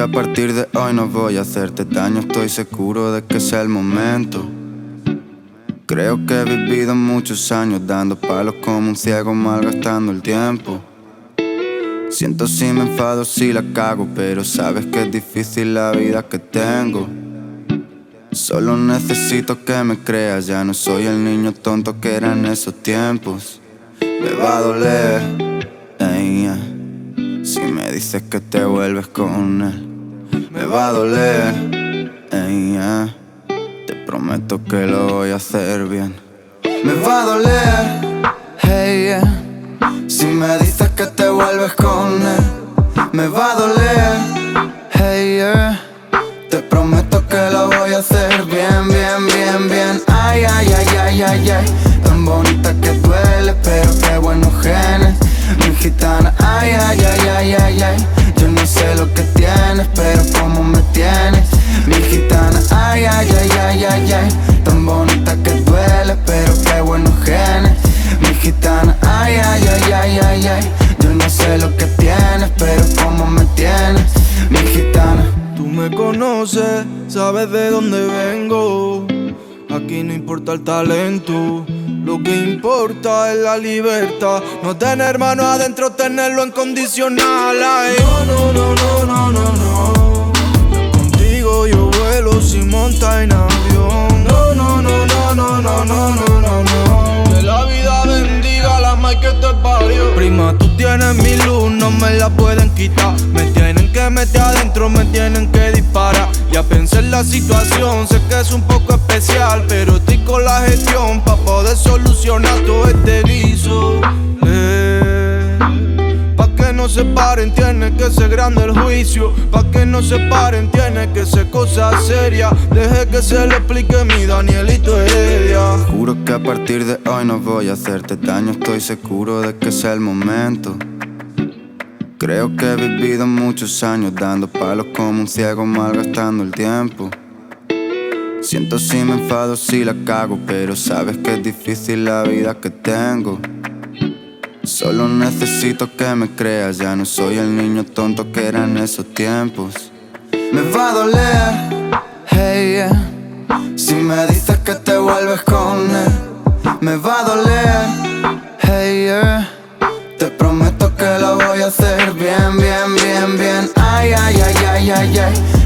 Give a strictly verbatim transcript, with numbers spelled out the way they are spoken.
a partir de hoy no voy a hacerte daño. Estoy seguro de que es el momento. Creo que he vivido muchos años dando palos como un ciego, malgastando el tiempo. Siento si me enfado, si la cago, pero sabes que es difícil la vida que tengo. Solo necesito que me creas, ya no soy el niño tonto que era en esos tiempos. Me va a doler, ey, yeah, si me dices que te vuelves con él. Me va a doler, ey, yeah, te prometo que lo voy a hacer bien. Me va a doler, hey, yeah, si me dices que te vuelves con él. Me va a doler, hey, yeah, te prometo que lo voy a hacer bien, bien, bien, bien. Ay, ay, ay, ay, ay, ay, tan bonita que duele, pero qué buenos genes, mi gitana. Ay, ay, ay, ay, ay, ay, yo no sé lo que tienes, pero cómo me tienes, mi gitana. Ay, ay, ay, ay, ay, ay, tan bonita que duele, pero qué buenos genes, mi gitana. Ay, ay, ay, ay, ay, ay, yo no sé lo que tienes, pero cómo me tienes, mi gitana. Tú me conoces, sabes de dónde vengo. Aquí no importa el talento, lo que importa es la libertad. No tener mano adentro, tenerlo en condicional. Ay, no, no, no, no, no, no. Contigo yo vuelo sin montar en avión. No, no, no, no, no, no, no, no, no, no. Que la vida bendiga a la madre que te parió. Prima, tú tienes mi luz, no me la pueden quitar. Me tienen que meter adentro, me tienen que disparar. Ya pensé en la situación, sé que es un poco especial, pero estoy con la gestión pa' poder solucionar todo este guiso. Eh, pa' que no se paren tiene que ser grande el juicio. Pa' que no se paren tiene que ser cosa seria. Deje que se le explique mi Danielito Heredia. Juro que a partir de hoy no voy a hacerte daño. Estoy seguro de que es el momento. Creo que he vivido muchos años dando palos como un ciego, malgastando el tiempo. Siento si me enfado, si la cago, pero sabes que es difícil la vida que tengo. Solo necesito que me creas, ya no soy el niño tonto que era en esos tiempos. Me va a doler, hey, yeah, si me dices que te vuelves con él. Me va a doler, hey, yeah, te prometo que lo voy a hacer bien, bien, bien, bien. Ay, ay, ay, ay, ay, ay,